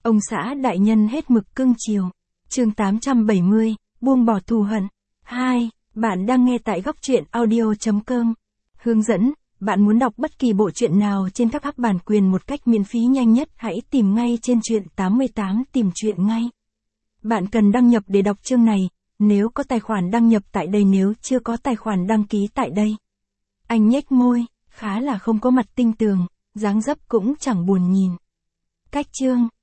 Ông xã đại nhân hết mực cưng chiều. Chương 870, buông bỏ thù hận. 2. Bạn đang nghe tại góc truyện audio.com. Hướng dẫn, bạn muốn đọc bất kỳ bộ truyện nào trên các app bản quyền một cách miễn phí nhanh nhất, hãy tìm ngay trên truyện 88 tìm truyện ngay. Bạn cần đăng nhập để đọc chương này, nếu có tài khoản đăng nhập tại đây, nếu chưa có tài khoản đăng ký tại đây. Anh nhếch môi, khá là không có mặt tinh tường, dáng dấp cũng chẳng buồn nhìn. Cách chương,